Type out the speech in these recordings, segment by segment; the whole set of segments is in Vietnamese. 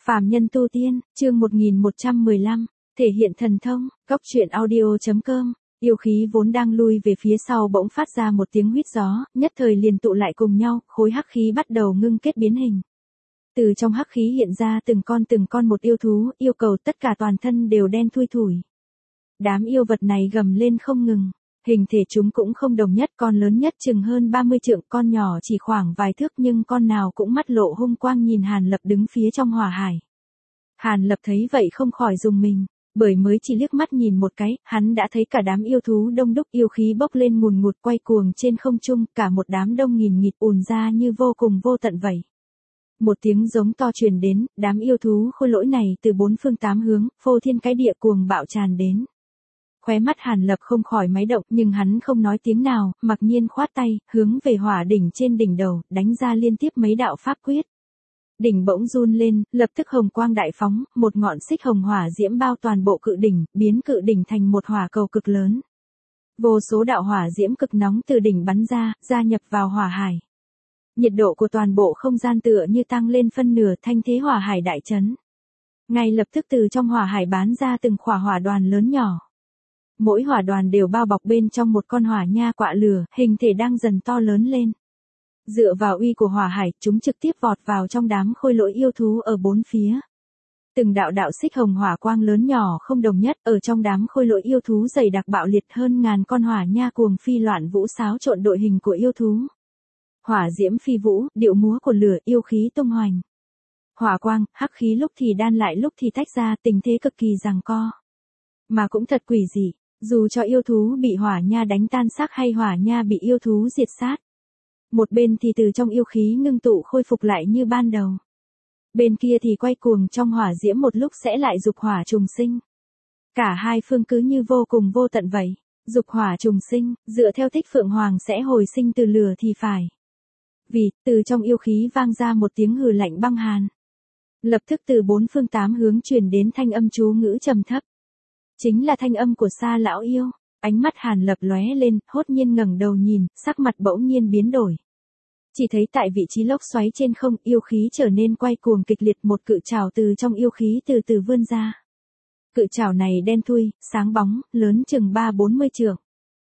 Phàm nhân tu tiên, chương 1115, thể hiện thần thông, góc truyện audio.com. Yêu khí vốn đang lui về phía sau bỗng phát ra một tiếng huýt gió, nhất thời liền tụ lại cùng nhau, khối hắc khí bắt đầu ngưng kết biến hình. Từ trong hắc khí hiện ra từng con một yêu thú, yêu cầu tất cả toàn thân đều đen thui thủi. Đám yêu vật này gầm lên không ngừng. Hình thể chúng cũng không đồng nhất, con lớn nhất chừng hơn 30 trượng, con nhỏ chỉ khoảng vài thước, nhưng con nào cũng mắt lộ hung quang nhìn Hàn Lập đứng phía trong hỏa hải. Hàn Lập thấy vậy không khỏi rùng mình, bởi mới chỉ liếc mắt nhìn một cái, hắn đã thấy cả đám yêu thú đông đúc, yêu khí bốc lên ngùn ngụt quay cuồng trên không trung, cả một đám đông nghìn nghịt ùn ra như vô cùng vô tận vậy. Một tiếng giống to truyền đến, đám yêu thú khôi lỗi này từ bốn phương tám hướng, phô thiên cái địa cuồng bạo tràn đến. Khóe mắt Hàn Lập không khỏi máy động, nhưng hắn không nói tiếng nào, mặc nhiên khoát tay, hướng về hỏa đỉnh trên đỉnh đầu, đánh ra liên tiếp mấy đạo pháp quyết. Đỉnh bỗng run lên, lập tức hồng quang đại phóng, một ngọn xích hồng hỏa diễm bao toàn bộ cự đỉnh, biến cự đỉnh thành một hỏa cầu cực lớn. Vô số đạo hỏa diễm cực nóng từ đỉnh bắn ra, gia nhập vào hỏa hải. Nhiệt độ của toàn bộ không gian tựa như tăng lên phân nửa, thanh thế hỏa hải đại chấn. Ngay lập tức từ trong hỏa hải bắn ra từng khỏa hỏa đoàn lớn nhỏ. Mỗi hỏa đoàn đều bao bọc bên trong một con hỏa nha quạ lửa, hình thể đang dần to lớn lên. Dựa vào uy của hỏa hải, chúng trực tiếp vọt vào trong đám khôi lỗi yêu thú ở bốn phía. Từng đạo đạo xích hồng hỏa quang lớn nhỏ không đồng nhất, ở trong đám khôi lỗi yêu thú dày đặc bạo liệt, hơn ngàn con hỏa nha cuồng phi loạn vũ xáo trộn đội hình của yêu thú. Hỏa diễm phi vũ, điệu múa của lửa, yêu khí tung hoành. Hỏa quang, hắc khí lúc thì đan lại lúc thì tách ra, tình thế cực kỳ giằng co. Mà cũng thật quỷ dị. Dù cho yêu thú bị hỏa nha đánh tan xác hay hỏa nha bị yêu thú diệt sát. Một bên thì từ trong yêu khí ngưng tụ khôi phục lại như ban đầu. Bên kia thì quay cuồng trong hỏa diễm một lúc sẽ lại dục hỏa trùng sinh. Cả hai phương cứ như vô cùng vô tận vậy. Dục hỏa trùng sinh, dựa theo thích Phượng Hoàng sẽ hồi sinh từ lửa thì phải. Vì, từ trong yêu khí vang ra một tiếng hừ lạnh băng hàn. Lập tức từ bốn phương tám hướng truyền đến thanh âm chú ngữ trầm thấp. Chính là thanh âm của Sa lão yêu. Ánh mắt Hàn Lập lóe lên, hốt nhiên ngẩng đầu nhìn, sắc mặt bỗng nhiên biến đổi. Chỉ thấy tại vị trí lốc xoáy trên không, yêu khí trở nên quay cuồng kịch liệt, một cự trảo từ trong yêu khí từ từ vươn ra. Cự trảo này đen thui, sáng bóng, lớn chừng 30-40 trượng.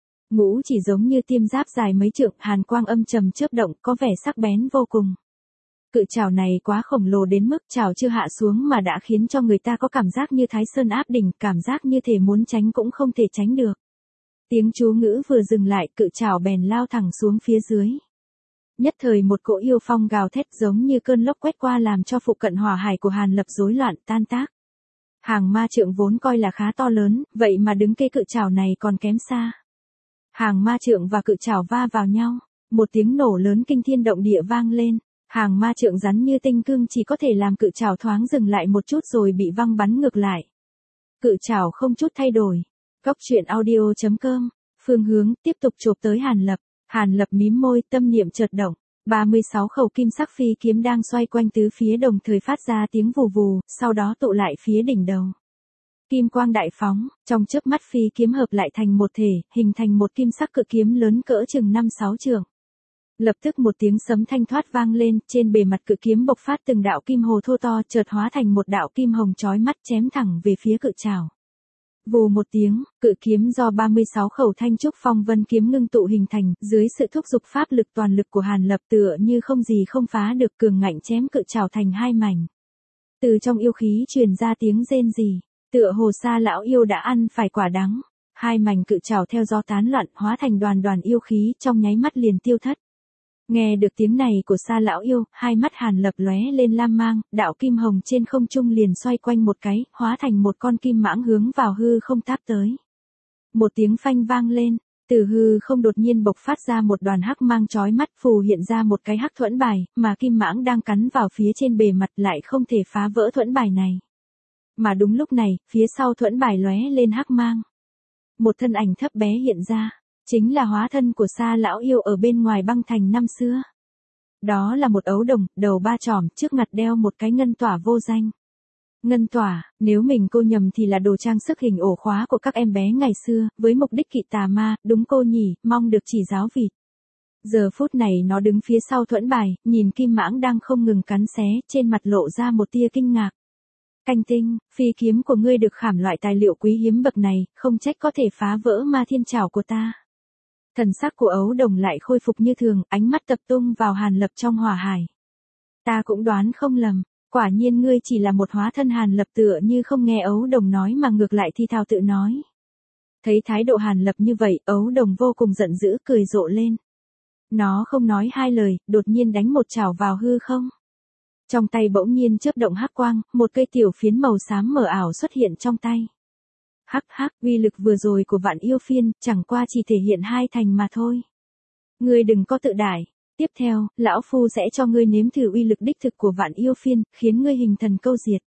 Ngũ chỉ giống như tiêm giáp dài mấy trượng, hàn quang âm trầm chớp động, có vẻ sắc bén vô cùng. Cự trảo này quá khổng lồ đến mức trảo chưa hạ xuống mà đã khiến cho người ta có cảm giác như Thái Sơn áp đỉnh, cảm giác như thể muốn tránh cũng không thể tránh được. Tiếng chú ngữ vừa dừng lại, cự trảo bèn lao thẳng xuống phía dưới. Nhất thời một cỗ yêu phong gào thét giống như cơn lốc quét qua làm cho phụ cận hỏa hải của Hàn Lập rối loạn tan tác. Hàng ma trượng vốn coi là khá to lớn, vậy mà đứng cây cự trảo này còn kém xa. Hàng ma trượng và cự trảo va vào nhau, một tiếng nổ lớn kinh thiên động địa vang lên. Hàng ma trượng rắn như tinh cương chỉ có thể làm cự trảo thoáng dừng lại một chút rồi bị văng bắn ngược lại. Cự trảo không chút thay đổi. Góc truyện audio.com, phương hướng, tiếp tục chộp tới Hàn Lập. Hàn Lập mím môi, tâm niệm chợt động. 36 khẩu kim sắc phi kiếm đang xoay quanh tứ phía đồng thời phát ra tiếng vù vù, sau đó tụ lại phía đỉnh đầu. Kim quang đại phóng, trong chớp mắt phi kiếm hợp lại thành một thể, hình thành một kim sắc cự kiếm lớn cỡ chừng 5-6 trượng. Lập tức một tiếng sấm thanh thoát vang lên, trên bề mặt cự kiếm bộc phát từng đạo kim hồ thô to, chợt hóa thành một đạo kim hồng chói mắt chém thẳng về phía cự trảo. Vù một tiếng, cự kiếm do 36 khẩu thanh trúc phong vân kiếm ngưng tụ hình thành, dưới sự thúc giục pháp lực toàn lực của Hàn Lập tựa như không gì không phá được, cường ngạnh chém cự trảo thành hai mảnh. Từ trong yêu khí truyền ra tiếng rên rỉ, tựa hồ Sa lão yêu đã ăn phải quả đắng. Hai mảnh cự trảo theo gió tán loạn, hóa thành đoàn đoàn yêu khí, trong nháy mắt liền tiêu thất. Nghe được tiếng này của Sa lão yêu, hai mắt Hàn Lập lóe lên lam mang, đạo kim hồng trên không trung liền xoay quanh một cái, hóa thành một con kim mãng hướng vào hư không táp tới. Một tiếng phanh vang lên, từ hư không đột nhiên bộc phát ra một đoàn hắc mang chói mắt, phù hiện ra một cái hắc thuẫn bài, mà kim mãng đang cắn vào phía trên bề mặt lại không thể phá vỡ thuẫn bài này. Mà đúng lúc này, phía sau thuẫn bài lóe lên hắc mang. Một thân ảnh thấp bé hiện ra. Chính là hóa thân của Sa lão yêu ở bên ngoài băng thành năm xưa. Đó là một ấu đồng, đầu ba chòm, trước ngặt đeo một cái ngân tỏa vô danh. Ngân tỏa, nếu mình cô nhầm thì là đồ trang sức hình ổ khóa của các em bé ngày xưa, với mục đích kỵ tà ma, đúng cô nhỉ, mong được chỉ giáo vịt. Giờ phút này nó đứng phía sau thuẫn bài, nhìn kim mãng đang không ngừng cắn xé, trên mặt lộ ra một tia kinh ngạc. Canh tinh, phi kiếm của ngươi được khảm loại tài liệu quý hiếm bậc này, không trách có thể phá vỡ ma thiên trảo của ta. Thần sắc của Ấu Đồng lại khôi phục như thường, ánh mắt tập trung vào Hàn Lập trong hỏa hải. Ta cũng đoán không lầm, quả nhiên ngươi chỉ là một hóa thân. Hàn Lập tựa như không nghe Ấu Đồng nói mà ngược lại thi thào tự nói. Thấy thái độ Hàn Lập như vậy, Ấu Đồng vô cùng giận dữ, cười rộ lên. Nó không nói hai lời, đột nhiên đánh một chảo vào hư không. Trong tay bỗng nhiên chớp động hắc quang, một cây tiểu phiến màu xám mờ ảo xuất hiện trong tay. Hắc hắc, uy lực vừa rồi của Vạn Yêu Phiên, chẳng qua chỉ thể hiện hai thành mà thôi. Ngươi đừng có tự đại. Tiếp theo, lão phu sẽ cho ngươi nếm thử uy lực đích thực của Vạn Yêu Phiên, khiến ngươi hình thần câu diệt.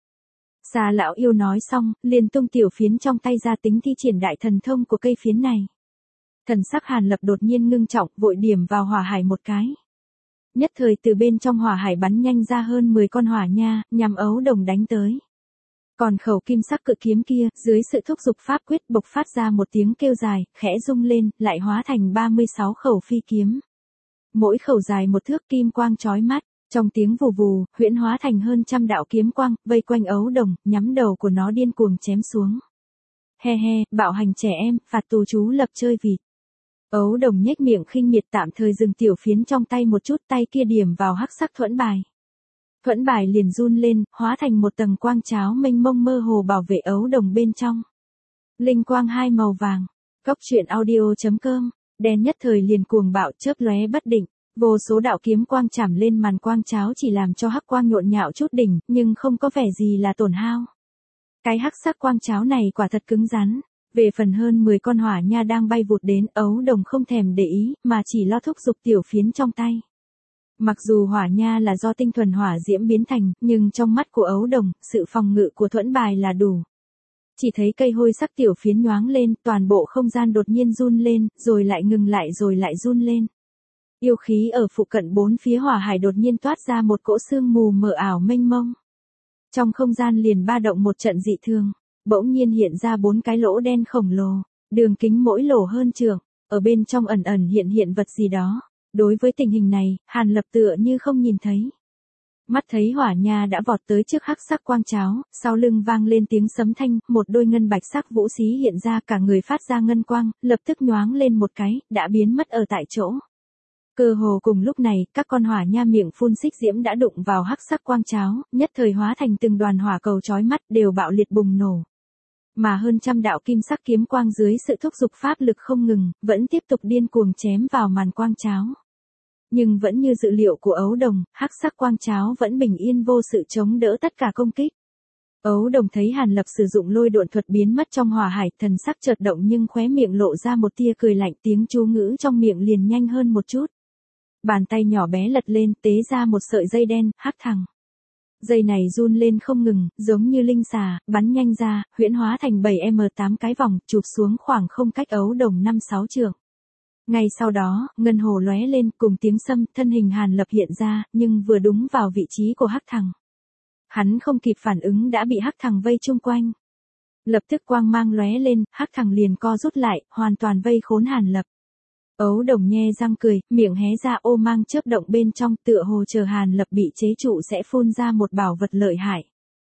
Xa lão yêu nói xong, liền tung tiểu phiến trong tay ra tính thi triển đại thần thông của cây phiến này. Thần sắc Hàn Lập đột nhiên ngưng trọng, vội điểm vào hỏa hải một cái. Nhất thời từ bên trong hỏa hải bắn nhanh ra hơn 10 con hỏa nha, nhằm Ấu Đồng đánh tới. Còn khẩu kim sắc cự kiếm kia, dưới sự thúc giục pháp quyết bộc phát ra một tiếng kêu dài, khẽ rung lên, lại hóa thành 36 khẩu phi kiếm. Mỗi khẩu dài một thước, kim quang chói mắt, trong tiếng vù vù, huyễn hóa thành hơn trăm đạo kiếm quang, vây quanh Ấu Đồng, nhắm đầu của nó điên cuồng chém xuống. He he, bạo hành trẻ em, phạt tù chú lập chơi vịt. Ấu Đồng nhếch miệng khinh miệt, tạm thời dừng tiểu phiến trong tay một chút, tay kia điểm vào hắc sắc thuẫn bài. Thuẫn bài liền run lên, hóa thành một tầng quang cháo mênh mông mơ hồ bảo vệ Ấu Đồng bên trong. Linh quang hai màu vàng. Cốc truyện audio.com, đen nhất thời liền cuồng bạo chớp lóe bất định, vô số đạo kiếm quang chạm lên màn quang cháo chỉ làm cho hắc quang nhộn nhạo chút đỉnh, nhưng không có vẻ gì là tổn hao. Cái hắc sắc quang cháo này quả thật cứng rắn. Về phần hơn 10 con hỏa nha đang bay vụt đến, Ấu Đồng không thèm để ý, mà chỉ lo thúc giục tiểu phiến trong tay. Mặc dù hỏa nha là do tinh thuần hỏa diễm biến thành, nhưng trong mắt của Ấu Đồng, sự phòng ngự của thuẫn bài là đủ. Chỉ thấy cây hôi sắc tiểu phiến nhoáng lên, toàn bộ không gian đột nhiên run lên, rồi lại ngừng lại rồi lại run lên. Yêu khí ở phụ cận bốn phía hỏa hải đột nhiên toát ra một cỗ sương mù mờ ảo mênh mông. Trong không gian liền ba động một trận dị thường. Bỗng nhiên hiện ra 4 cái lỗ đen khổng lồ, đường kính mỗi lỗ hơn trượng, ở bên trong ẩn ẩn hiện vật gì đó. Đối với tình hình này, Hàn Lập tựa như không nhìn thấy. Mắt thấy hỏa nha đã vọt tới trước hắc sắc quang cháo, sau lưng vang lên tiếng sấm thanh, một đôi ngân bạch sắc vũ xí hiện ra, cả người phát ra ngân quang, lập tức nhoáng lên một cái, đã biến mất ở tại chỗ. Cơ hồ cùng lúc này, các con hỏa nha miệng phun xích diễm đã đụng vào hắc sắc quang cháo, nhất thời hóa thành từng đoàn hỏa cầu chói mắt, đều bạo liệt bùng nổ. Mà hơn trăm đạo kim sắc kiếm quang dưới sự thúc giục pháp lực không ngừng, vẫn tiếp tục điên cuồng chém vào màn quang cháo. Nhưng vẫn như dự liệu của Ấu Đồng, hắc sắc quang cháo vẫn bình yên vô sự chống đỡ tất cả công kích. Ấu Đồng thấy Hàn Lập sử dụng lôi độn thuật biến mất trong hỏa hải, thần sắc chợt động nhưng khóe miệng lộ ra một tia cười lạnh, tiếng chú ngữ trong miệng liền nhanh hơn một chút. Bàn tay nhỏ bé lật lên, tế ra một sợi dây đen, hắc thẳng. Dây này run lên không ngừng, giống như linh xà, bắn nhanh ra, huyễn hóa thành 7m8 cái vòng, chụp xuống khoảng không cách Ấu Đồng 5-6 trượng. Ngay sau đó, ngân hồ lóe lên, cùng tiếng sâm, thân hình Hàn Lập hiện ra, nhưng vừa đúng vào vị trí của hắc thằng. Hắn không kịp phản ứng đã bị hắc thằng vây chung quanh. Lập tức quang mang lóe lên, hắc thằng liền co rút lại, hoàn toàn vây khốn Hàn Lập. Ấu Đồng nhe răng cười, miệng hé ra, ô mang chớp động bên trong, tựa hồ chờ Hàn Lập bị chế trụ sẽ phun ra một bảo vật lợi hại.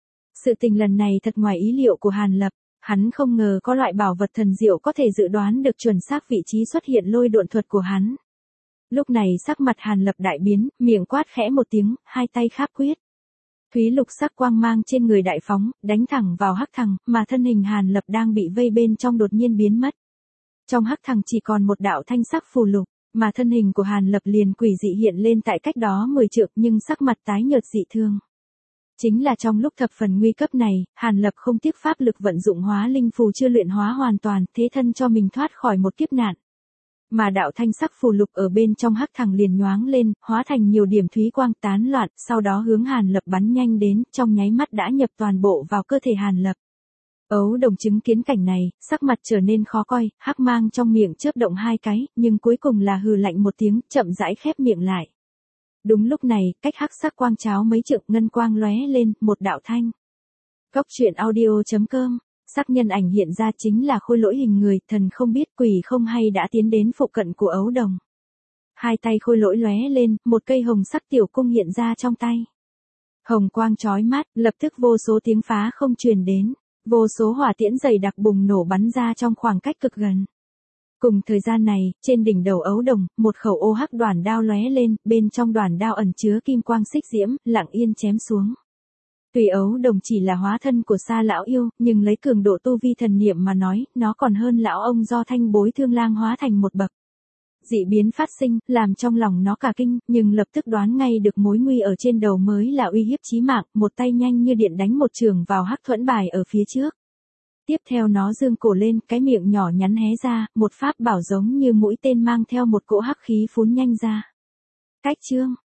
Sự tình lần này thật ngoài ý liệu của Hàn Lập, hắn không ngờ có loại bảo vật thần diệu có thể dự đoán được chuẩn xác vị trí xuất hiện lôi độn thuật của hắn. Lúc này sắc mặt Hàn Lập đại biến, miệng quát khẽ một tiếng, hai tay kháp quyết. Thúy lục sắc quang mang trên người đại phóng, đánh thẳng vào hắc thằng, mà thân hình Hàn Lập đang bị vây bên trong đột nhiên biến mất. Trong hắc thằng chỉ còn một đạo thanh sắc phù lục, mà thân hình của Hàn Lập liền quỷ dị hiện lên tại cách đó 10 trượng, nhưng sắc mặt tái nhợt dị thương. Chính là trong lúc thập phần nguy cấp này, Hàn Lập không tiếc pháp lực vận dụng hóa linh phù chưa luyện hóa hoàn toàn, thế thân cho mình thoát khỏi một kiếp nạn. Mà đạo thanh sắc phù lục ở bên trong hắc thằng liền nhoáng lên, hóa thành nhiều điểm thúy quang tán loạn, sau đó hướng Hàn Lập bắn nhanh đến, trong nháy mắt đã nhập toàn bộ vào cơ thể Hàn Lập. Ấu Đồng chứng kiến cảnh này, sắc mặt trở nên khó coi, hắc mang trong miệng chớp động hai cái, nhưng cuối cùng là hừ lạnh một tiếng, chậm rãi khép miệng lại. Đúng lúc này, cách hắc sắc quang cháo mấy trượng, ngân quang lóe lên, một đạo thanh. Cốc truyện audio.com, sắc nhân ảnh hiện ra chính là khôi lỗi hình người, thần không biết quỷ không hay đã tiến đến phụ cận của Ấu Đồng. Hai tay khôi lỗi lóe lên, một cây hồng sắc tiểu cung hiện ra trong tay. Hồng quang chói mắt, lập tức vô số tiếng phá không truyền đến, vô số hỏa tiễn dày đặc bùng nổ bắn ra trong khoảng cách cực gần. Cùng thời gian này, trên đỉnh đầu ấu đồng, một khẩu ô hắc đoản đao lóe lên, bên trong đoản đao ẩn chứa kim quang xích diễm, lặng yên chém xuống. Tuy ấu đồng chỉ là hóa thân của Sa lão yêu, nhưng lấy cường độ tu vi thần niệm mà nói, nó còn hơn lão ông do Thanh Bối Thương Lang hóa thành một bậc. Dị biến phát sinh, làm trong lòng nó cả kinh, nhưng lập tức đoán ngay được mối nguy ở trên đầu mới là uy hiếp chí mạng, một tay nhanh như điện đánh một trường vào hắc thuẫn bài ở phía trước. Tiếp theo nó dương cổ lên, cái miệng nhỏ nhắn hé ra, một pháp bảo giống như mũi tên mang theo một cỗ hắc khí phún nhanh ra. Cách chương